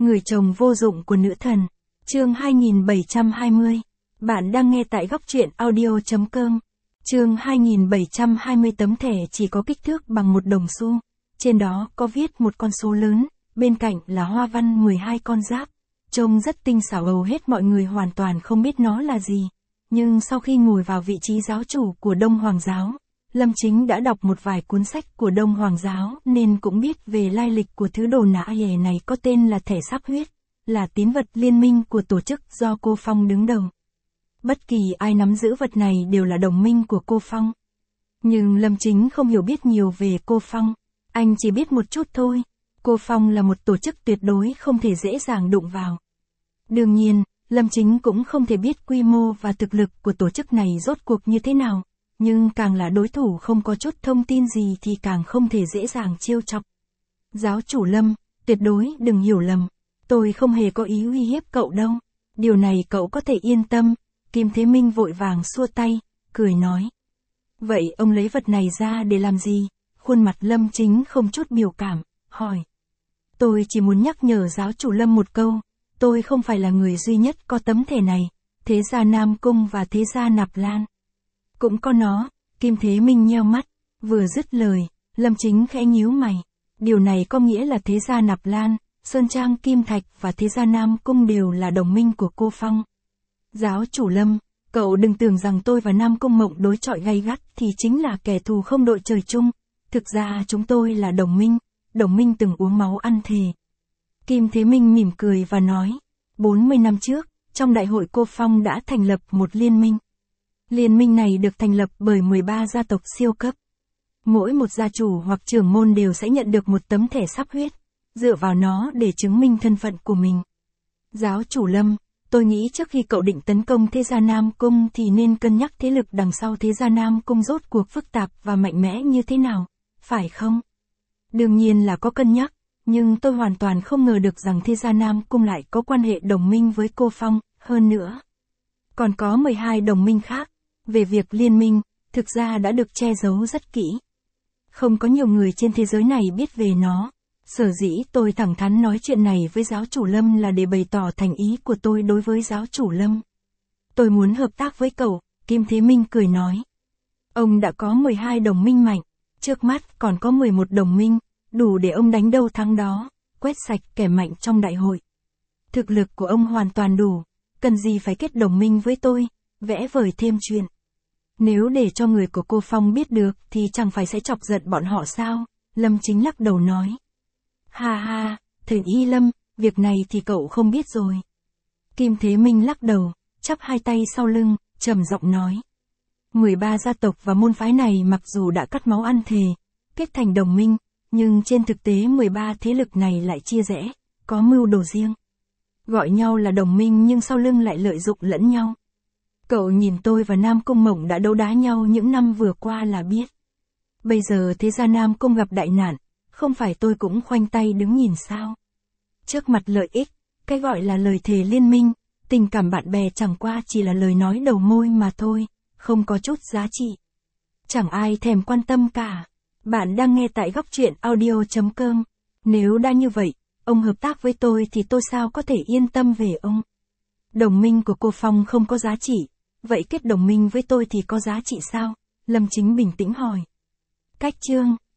Người chồng vô dụng của nữ thần. Chương 2720. Bạn đang nghe tại góc truyện audio.com. Chương 2720. Tấm thẻ chỉ có kích thước bằng một đồng xu. Trên đó có viết một con số lớn, bên cạnh là hoa văn 12 con giáp. Trông rất tinh xảo, hầu hết mọi người hoàn toàn không biết nó là gì. Nhưng sau khi ngồi vào vị trí giáo chủ của Đông Hoàng giáo, Lâm Chính đã đọc một vài cuốn sách của Đông Hoàng giáo nên cũng biết về lai lịch của thứ đồ nã hề này, có tên là thẻ sáp huyết, là tín vật liên minh của tổ chức do cô Phong đứng đầu. Bất kỳ ai nắm giữ vật này đều là đồng minh của cô Phong. Nhưng Lâm Chính không hiểu biết nhiều về cô Phong, anh chỉ biết một chút thôi. Cô Phong là một tổ chức tuyệt đối không thể dễ dàng đụng vào. Đương nhiên, Lâm Chính cũng không thể biết quy mô và thực lực của tổ chức này rốt cuộc như thế nào. Nhưng càng là đối thủ không có chút thông tin gì thì càng không thể dễ dàng trêu chọc. Giáo chủ Lâm, tuyệt đối đừng hiểu lầm. Tôi không hề có ý uy hiếp cậu đâu. Điều này cậu có thể yên tâm. Kim Thế Minh vội vàng xua tay, cười nói. Vậy ông lấy vật này ra để làm gì? Khuôn mặt Lâm Chính không chút biểu cảm, hỏi. Tôi chỉ muốn nhắc nhở giáo chủ Lâm một câu. Tôi không phải là người duy nhất có tấm thẻ này. Thế gia Nam Cung và thế gia Nạp Lan cũng có nó. Kim Thế Minh nheo mắt, vừa dứt lời, Lâm Chính khẽ nhíu mày. Điều này có nghĩa là thế gia Nạp Lan, Sơn Trang Kim Thạch và thế gia Nam Cung đều là đồng minh của cô Phong. Giáo chủ Lâm, cậu đừng tưởng rằng tôi và Nam Cung Mộng đối chọi gay gắt thì chính là kẻ thù không đội trời chung. Thực ra chúng tôi là đồng minh từng uống máu ăn thề. Kim Thế Minh mỉm cười và nói, 40 năm trước, trong đại hội cô Phong đã thành lập một liên minh. Liên minh này được thành lập bởi 13 gia tộc siêu cấp. Mỗi một gia chủ hoặc trưởng môn đều sẽ nhận được một tấm thẻ sáp huyết, dựa vào nó để chứng minh thân phận của mình. Giáo chủ Lâm, tôi nghĩ trước khi cậu định tấn công thế gia Nam Cung thì nên cân nhắc thế lực đằng sau thế gia Nam Cung rốt cuộc phức tạp và mạnh mẽ như thế nào, phải không? Đương nhiên là có cân nhắc, nhưng tôi hoàn toàn không ngờ được rằng thế gia Nam Cung lại có quan hệ đồng minh với cô Phong, hơn nữa. Còn có 12 đồng minh khác. Về việc liên minh, thực ra đã được che giấu rất kỹ. Không có nhiều người trên thế giới này biết về nó. Sở dĩ tôi thẳng thắn nói chuyện này với giáo chủ Lâm là để bày tỏ thành ý của tôi đối với giáo chủ Lâm. Tôi muốn hợp tác với cậu, Kim Thế Minh cười nói. Ông đã có 12 đồng minh mạnh, trước mắt còn có 11 đồng minh, đủ để ông đánh đâu thắng đó, quét sạch kẻ mạnh trong đại hội. Thực lực của ông hoàn toàn đủ, cần gì phải kết đồng minh với tôi, vẽ vời thêm chuyện. Nếu để cho người của cô Phong biết được thì chẳng phải sẽ chọc giận bọn họ sao? Lâm Chính lắc đầu nói. Ha ha, thầy Y Lâm, việc này thì cậu không biết rồi. Kim Thế Minh lắc đầu, chắp hai tay sau lưng, trầm giọng nói. 13 gia tộc và môn phái này mặc dù đã cắt máu ăn thề, kết thành đồng minh, nhưng trên thực tế 13 thế lực này lại chia rẽ, có mưu đồ riêng. Gọi nhau là đồng minh nhưng sau lưng lại lợi dụng lẫn nhau. Cậu nhìn tôi và Nam Cung Mộng đã đấu đá nhau những năm vừa qua là biết. Bây giờ thế gia Nam Cung gặp đại nạn, không phải tôi cũng khoanh tay đứng nhìn sao? Trước mặt lợi ích, cái gọi là lời thề liên minh, tình cảm bạn bè chẳng qua chỉ là lời nói đầu môi mà thôi, không có chút giá trị. Chẳng ai thèm quan tâm cả. Bạn đang nghe tại góc truyện audio.com. Nếu đã như vậy, ông hợp tác với tôi thì tôi sao có thể yên tâm về ông? Đồng minh của cô Phong không có giá trị. Vậy kết đồng minh với tôi thì có giá trị sao? Lâm Chính bình tĩnh hỏi. Cách chương